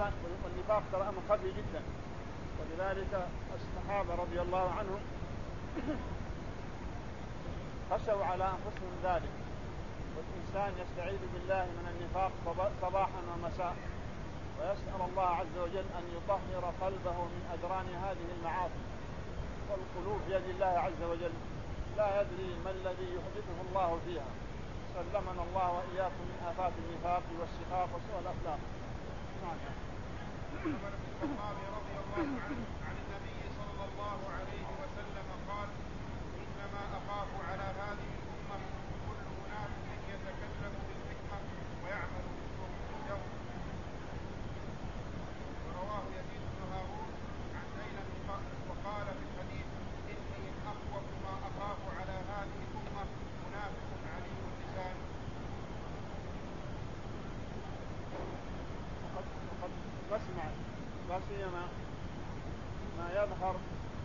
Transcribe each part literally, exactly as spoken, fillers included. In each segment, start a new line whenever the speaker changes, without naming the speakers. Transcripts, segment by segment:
كان والنفاق ترى أمر خفي جدا، ولذلك الصحابة رضي الله عنهم خشوا على أنفسهم ذلك. والإنسان يستعيذ بالله من النفاق صباحا ومساء، ويسأل الله عز وجل أن يطهر قلبه من أدران هذه المعاصي. والقلوب بيد الله عز وجل، لا يدري ما الذي يحدثه الله فيها. سلمنا الله وإياكم من آفات النفاق والشقاق وسوء الأخلاق. نعم.
عمر بن الخطاب رضي الله عنه عن النبي صلى الله عليه وسلم قال: إنما أخاف على هذه الأمة كل منافق يتكلم بالحكمة ويعمل بالسوء عنده. ورواه يزيد بن هارون عن ديلم وقال في الحديث: إني أخوف ما أخاف على هذه الأمة منافق عليم اللسان.
وقد نسمع لا سيما ما يظهر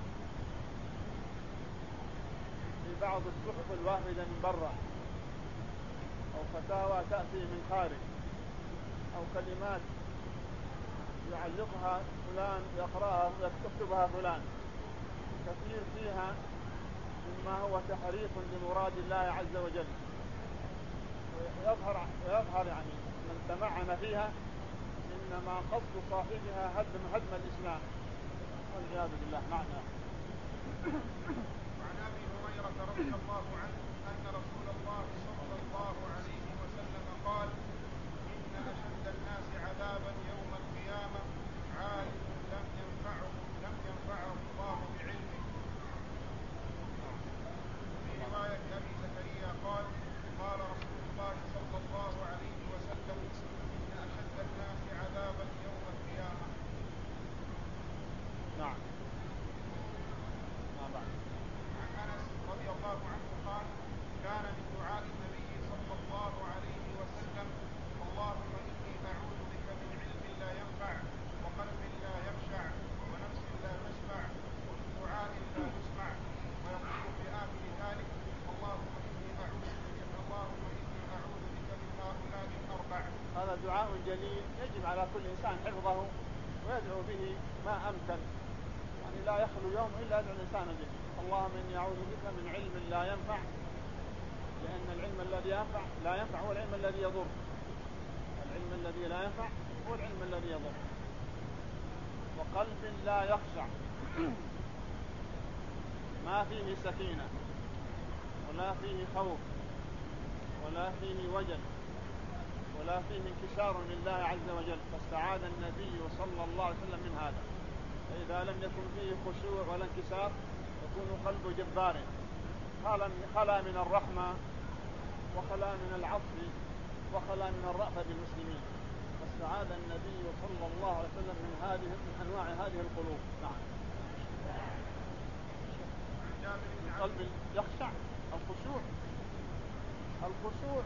في بعض الصحف الواحدة من برا، أو فتاوى تأتي من خارج، أو كلمات يعلقها فلان يقرأها ويكتبها فلان، كثير فيها مما هو تحريف لمراد الله عز وجل، ويظهر, ويظهر يعني من تمعن فيها إنما قصد صاحبها هدم, هدم الإسلام والعياذ بالله. معنى.
وعن أبي هريرة رضي الله عنه أن رسول الله صلى الله عليه وسلم قال: إن أشد الناس عذابا يوم القيامة عالم لم ينفعه لم ينفعه الله بعلمه. في رواية أبي زكريا قال: قال رسول الله صلى الله عليه وسلم: إن أشد الناس عذابا يوم القيامة.
نعم. نعم.
عن أنس رضي الله عنه قال: كان من دعاء النبي صلى الله عليه وسلم: اللهم إني أعوذ بك من علم لا ينفع، وقلب لا يخشع، ونفس لا تشبع، ومن دعاء لا يسمع. ويقول في آخر ذلك: اللهم إني أعوذ بك اللهم إني أعوذ بك من هؤلاء الأربع.
هذا دعاء جليل يجب على كل إنسان حفظه ويدعو به ما أمكن، يعني لا يخلو يوم إلا يدعو الإنسان به: اللهم إني أعوذ بك من علم لا ينفع، لأن العلم الذي ينفع لا ينفع هو العلم الذي يضر. العلم الذي لا ينفع هو العلم الذي يضر. وقلب لا يخشع، ما فيه سكينة ولا فيه خوف ولا فيه وجل ولا فيه انكسار لله عز وجل، فاستعاذ النبي صلى الله عليه وسلم من هذا. فإذا لم يكن فيه خشوع ولا انكسار يكون قلب جبار خلا من الرحمة وخلا من العطف وخلا من الرأفة بالمسلمين. فاستعاذ النبي صلى الله عليه وسلم من هذه من أنواع هذه القلوب. نعم. القلب يخشع، الخشوع الخشوع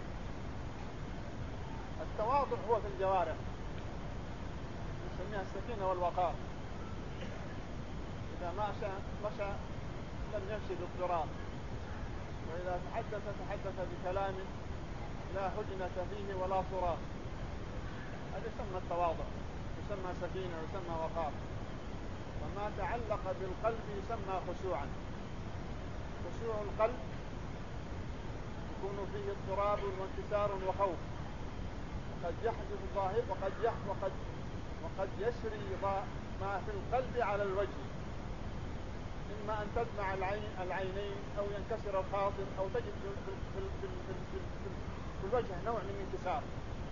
التواضع هو في الجوارح، نسميها السكينة والوقار. إذا مشى مشى لم يمشي بالضراب، وإذا تحدث تحدث بكلام لا هجنة فيه ولا صراخ. هذا يسمى التواضع، يسمى سكينة ويسمى وقار. وما تعلق بالقلب يسمى خشوعا. خشوع القلب يكون فيه اضطراب وانكسار وخوف، وقد يحدث ظاهر وقد وقد وقد يسري ما في القلب على الوجه، إما أن تدمع العين العينين أو ينكسر الخاطر أو تجد في, في, في, في, في, في, في الوجه نوع من انكسار.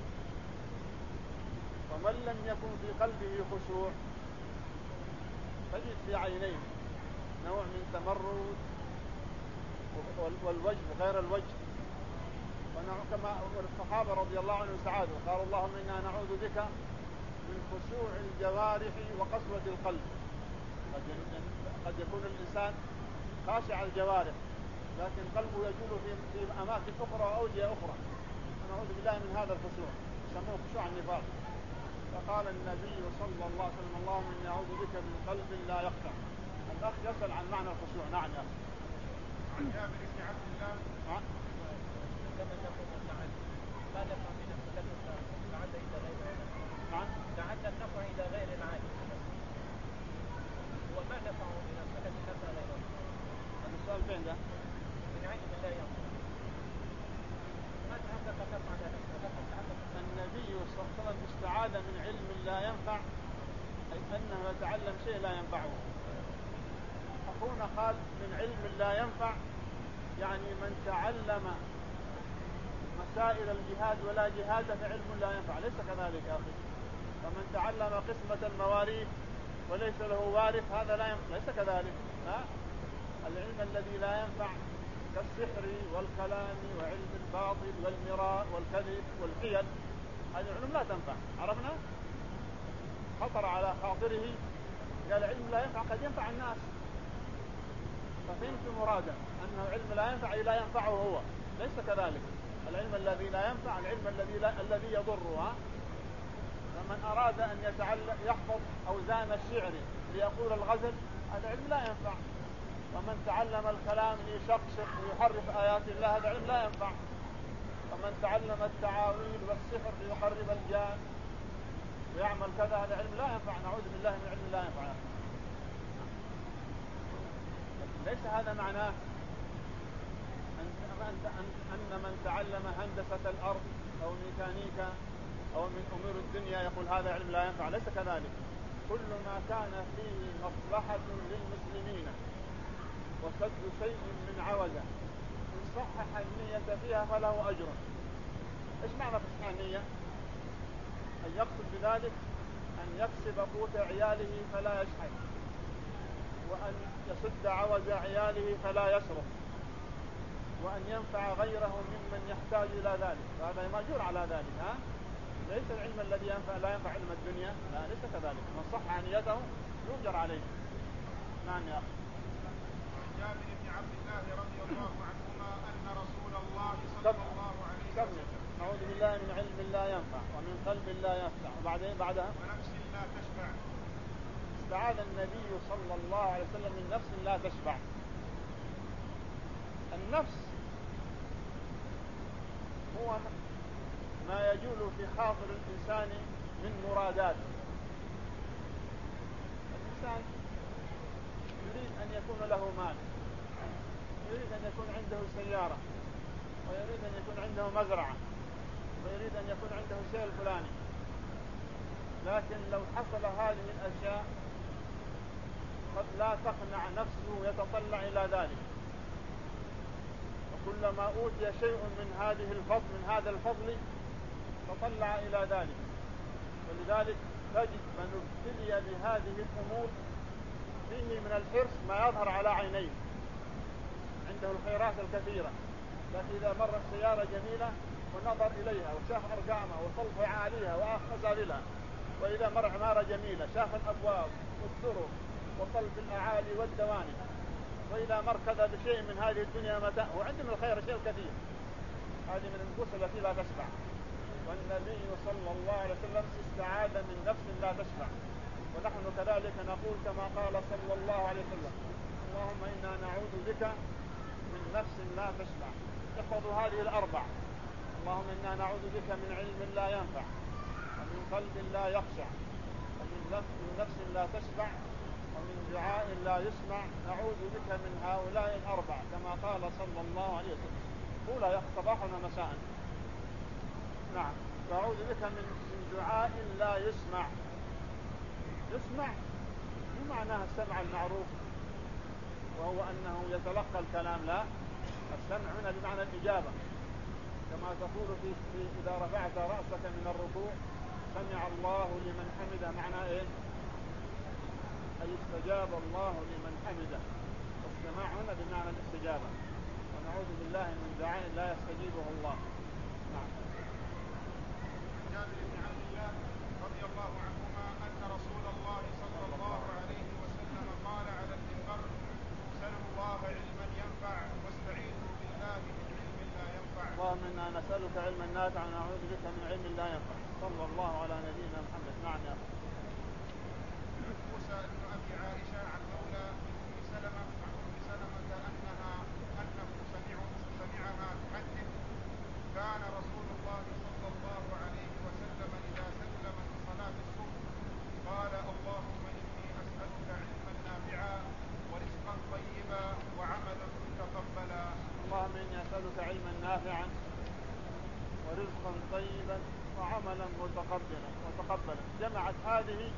ومن لم يكن في قلبه خشوع تجد في عينيه نوع من تمرد، والوجه غير الوجه. كما الصحابة رضي الله عنهم سعادوا قالوا: اللهم إنا نعوذ بك من خشوع الجوارح وقسوة القلب. قد, قد يكون الإنسان خاشع الجوارح لكن قلبه يجول في, في أماكن أخرى وأوجه أخرى، فنعوذ بالله من هذا الخشوع، يسموه خشوع النفاق. فقال النبي صلى الله عليه وسلم: اللهم إني أعوذ بك من قلب لا يخشع. الأخ يسأل عن معنى الخشوع. نعم يا أخي.
عن جابر بن عبد الله
كما تقول التعدي، لا نفع من السكت التعدي إلى غير هذا.
نعم.
تعدى النفع
استعاذ من علم لا ينفع أي أنه يتعلم شيء لا ينفعه. أخونا قال من علم لا ينفع يعني من تعلم مسائل الجهاد ولا جهاد فعلم لا ينفع، ليس كذلك يا أخي. فمن تعلم قسمة المواريث وليس له وارث هذا لا ينفع، ليس كذلك. لا، العلم الذي لا ينفع كالسحر والكلام وعلم الباطل والمراء والكذب والحيل، هذه العلوم لا تنفع. عرفنا؟ خطر على خاطره قال علم لا ينفع قد ينفع الناس، ففهمت مرادا أنه علم لا ينفع لا ينفعه هو، ليس كذلك. العلم الذي لا ينفع العلم الذي لا الذي يضرها. فمن أراد أن يتعلم يحفظ أوزان الشعر ليقول الغزل هذا علم لا ينفع. ومن تعلم الكلام ليشقشق ويحرف آيات الله هذا علم لا ينفع. ومن تعلم التعاويل والسحر ليقرب الجان ويعمل كذا هذا علم لا ينفع. نعوذ بالله من علم لا ينفع. ليس هذا معناه أن من تعلم هندسة الأرض أو ميكانيكا أو من أمور الدنيا يقول هذا علم لا ينفع، ليس كذلك. كل ما كان فيه مصلحة للمسلمين وسد شيء من عوزة إن صحح النية فيها فله أجر. إيش معنى تصحيح النية؟ أن يقصد بذلك أن يكسب قوت عياله فلا يشحت، وأن يسد عوز عياله فلا يسرق، وأن ينفع غيره ممن يحتاج إلى ذلك، وهذا مأجور على ذلك. ها؟ ليس العلم الذي ينفع لا ينفع علم الدنيا، لا ليس كذلك. من صح نيته يؤجر عليه. نعم يا أخي.
عن جابر بن عبد الله رضي الله عنهما أن رسول الله صلى الله عليه وسلم
نعوذ بالله من علم لا ينفع ومن قلب لا يخشع وبعدين بعدها
ونفس لا تشبع.
استعاذ النبي صلى الله عليه وسلم من نفس لا تشبع. النفس هو ما يجول في خاطر الإنسان من مرادات. الإنسان يريد أن يكون له مال، يريد أن يكون عنده سيارة، ويريد أن يكون عنده مزرعة، ويريد أن يكون عنده شيء الفلاني. لكن لو حصل هذه الأشياء قد لا تقنع نفسه يتطلع إلى ذلك. وكلما أوتي شيء من هذه الفضل من هذا الفضل تطلع إلى ذلك. ولذلك تجد من ابتلي بهذه الأمور فيه من الحرص ما يظهر على عينيه، عنده الخيرات الكثيرة، لكن إذا مرت سيارة جميلة ونظر إليها وشاف أرقامها وصلف عاليها ومزابلها، وإذا مر عمارة جميلة شاف الأبواب والسرر وصلف الأعالي والدواني، وإذا مر كذا بشيء من هذه الدنيا متاع، وعنده من الخير شيء كثير. هذه من النفوس التي لا تشبع. والنبي صلى الله عليه وسلم استعاذ من نفس لا تشبع. ونحن كذلك نقول كما قال صلى الله عليه وسلم اللهم إنا نعوذ بك من نفس لا تشبع. احفظوا هذه الأربع. اللهم إنا نعوذ بك من علم لا ينفع ومن قلب لا يخشع ومن نفس لا تشبع ومن دعاء لا يسمع. نعوذ بك من هؤلاء الأربع كما قال صلى الله عليه وسلم. قولها صباحا ومساء. نعم. وأعوذ بك من دعاء لا يسمع. يسمع مو معناها السمع المعروف وهو أنه يتلقى الكلام، لا، السمع هنا بمعنى الإجابة، كما تقول في, في إذا رفعت رأسك من الركوع سمع الله لمن حمده. معنى إيه؟ أي استجاب الله لمن حمده. والسماع هنا بمعنى الاستجابة. ونعوذ بالله من دعاء لا يستجيبه الله. نعم.
جابر بن عبد الله رضي الله عنهما أن رسول الله صلى الله عليه وسلم قال على المنبر سلوا الله علما ينفع واستعيذوا بالله من علم لا ينفع.
اللهم إنا نسألك علما نافعا ونعوذ بك من علم لا ينفع. صلى الله على نبينا محمد. نعم يا أخي.
موسى بن أبي عائشة عن مولى أم سلمة عن أم سلمة أنها أنه سمع سمعها تحدث كان رسول الله صلى الله عليه وسلم إذا سلم من صلاة الصبح قال اللهم إني أسألك علما نافعا ورزقا طيبا وعملا متقبلا.
اللهم إني أسألك علما نافعا ورزقا طيبا وعملا متقبلا متقبلا جمعت هذه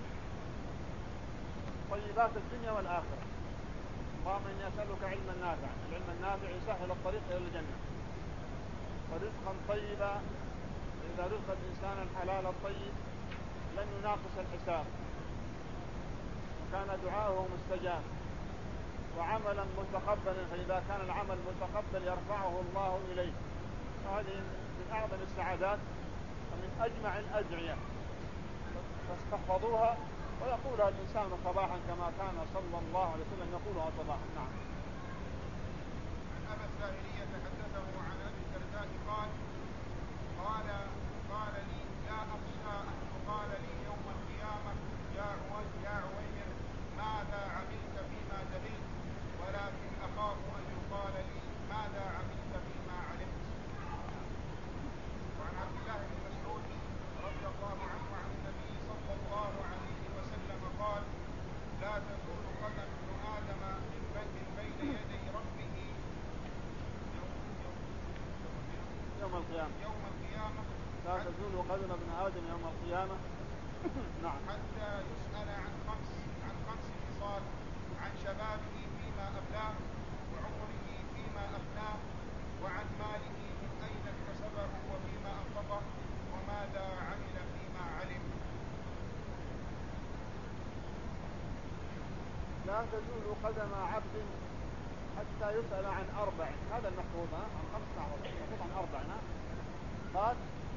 طيبات الدنيا والآخرة. اللهم إني أسألك علما نافعا، العلم النافع يسهل الطريق إلى الجنة، ورزقا طيبا، إذا رزق الإنسان الحلال الطيب لن يناقص الحساب وكان دعاؤه مستجاب، وعملا متقبلا، فإذا كان العمل متقبل يرفعه الله إليه. هذه من أعظم السعادات ومن أجمع الأدعية، فاستحفظوها ويقولها الإنسان صباحا كما كان صلى الله عليه وسلم يقولها صباحا. نعم.
عن أبي الزاهرية حدثه عن أبي الدرداء قال قال قال لي لا أخشى أن يقال لي يوم القيامة يا عويمر ماذا عملت فيما جهلت، ولكن أخاف أن يقال لي ماذا عملت فيما علمت. وعن عبد الله بن مسعود رضي الله عنه عن النبي صلى الله عليه وسلم قال لا تزول قدم ابن آدم من بين يدي ربه
يوم القيامة
يوم القيامة
لا تزول قدم ابن آدم يوم القيامة نعم
حتى يسأل عن خمس عن خمس خصال: عن شبابه فيما أبلاه، وعمره فيما أفناه، وعن ماله من أين اكتسبه وفيما أنفقه، وماذا عمل فيما علم.
لا تزول قدم عبد حتى يسأل عن أربع، هذا المحفوظ عن خمس محفوظ عن أربع. قال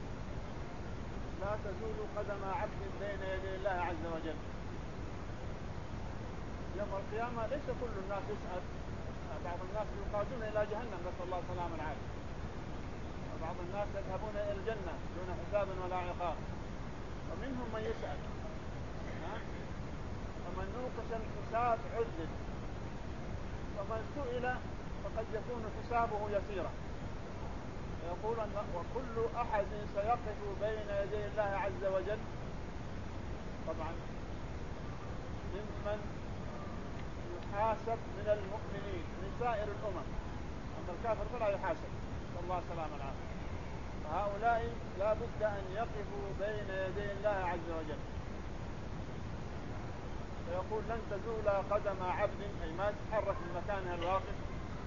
لا تزول قدم عبد بين يدي الله عز وجل يوم القيامة. ليس كل الناس يسأل، بعض الناس يقادون إلى جهنم نسأل الله السلامة والعافية، وبعض الناس يذهبون إلى الجنة دون حساب ولا عقاب، ومنهم من يسأل. فمن نوقش الحساب عذب، ومن سئل فقد يكون حسابه يسيرا. يقول أن وكل أحد سيقف بين يدي الله عز وجل طبعا ممن يحاسب من المؤمنين من سائر الأمم، أما الكافر فلا يحاسب صلى الله عليه وسلم العافية. فهؤلاء لا بد أن يقفوا بين يدي الله عز وجل. فيقول لن تزول قدم عبد، أي ما تتحرك من مكانها الواقف،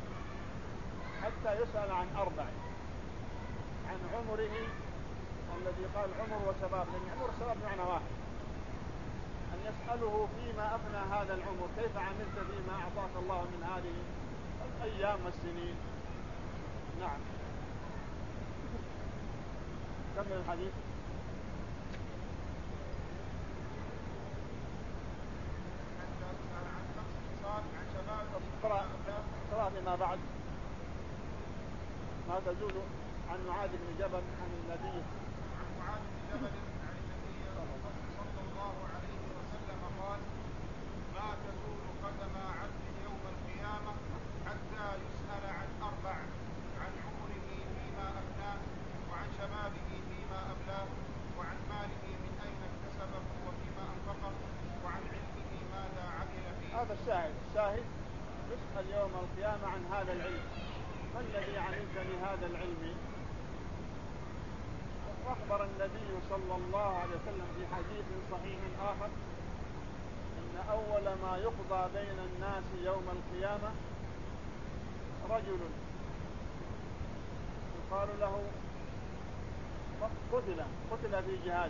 حتى يسأل عن أربع: عن عمره الذي قال عمر وشباب، لأن عمر وشباب معنى واحد، أن يسأله فيما أفنى هذا العمر، كيف عملت فيما أعطاك الله من هذه الأيام والسنين. نعم. كمل الحديث.
حتى يسأل عن خمس خصال: عن شبابه
اقرأ فيما بعد. ما تزول عن معاذ بن جبل عن النبي
عن معاذ بن جبل عن النبي صلى الله عليه وسلم قال ما تزول قدم عبد يوم القيامة حتى يسأل عن أربع: عن عمره فيما أفناه، وعن شبابه فيما أبلاه، وعن ماله من أين اكتسبه وفيما أنفقه، وعن علمه ماذا عمل فيه.
هذا الشاهد الشاهد يسأل يوم القيامة عن هذا العلم، ما الذي عملت بهذا العلم. وأخبر النبي صلى الله عليه وسلم في حديث صحيح آخر إن أول ما يقضى بين الناس يوم القيامة رجل يقال له قتل قتل في جهاد،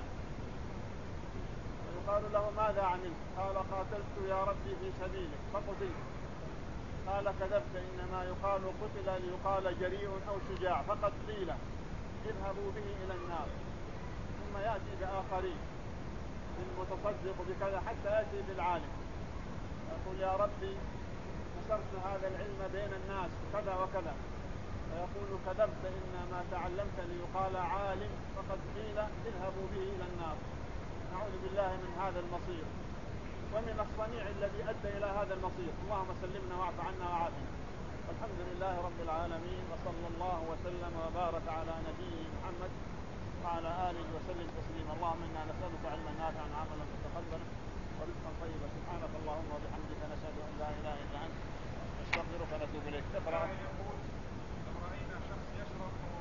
ويقال له ماذا عملت؟ قال قاتلت يا ربي في سبيلك فقتلت. قال كذبت، إنما يقال قتل ليقال جريء أو شجاع، فقد قيل اذهبوا به إلى النار. ثم يأتي بآخرين، بالمتصدق بكذا، حتى يأتي بالعالم يقول يا ربي نشرت هذا العلم بين الناس كذا وكذا، فيقول كذبت، إنما تعلمت ليقال عالم، فقد قيل اذهبوا به إلى النار. نعوذ بالله من هذا المصير ومن الصنيع الذي أدى إلى هذا المصير. اللهم سلمنا واعف عنا وعافنا. والحمد لله رب العالمين، وصلى الله وسلم وبارك على نبيه محمد وعلى آله وسلم تسليما. اللهم إنا نسألك علما نافعا عملا متقبلا ورزقا طيبا. سبحانك اللهم وبحمدك، نشهد أن لا إله إلا أنت، نستغفرك ونتوب إليك. تقرأ.
يقول لو رأينا شخص يشرب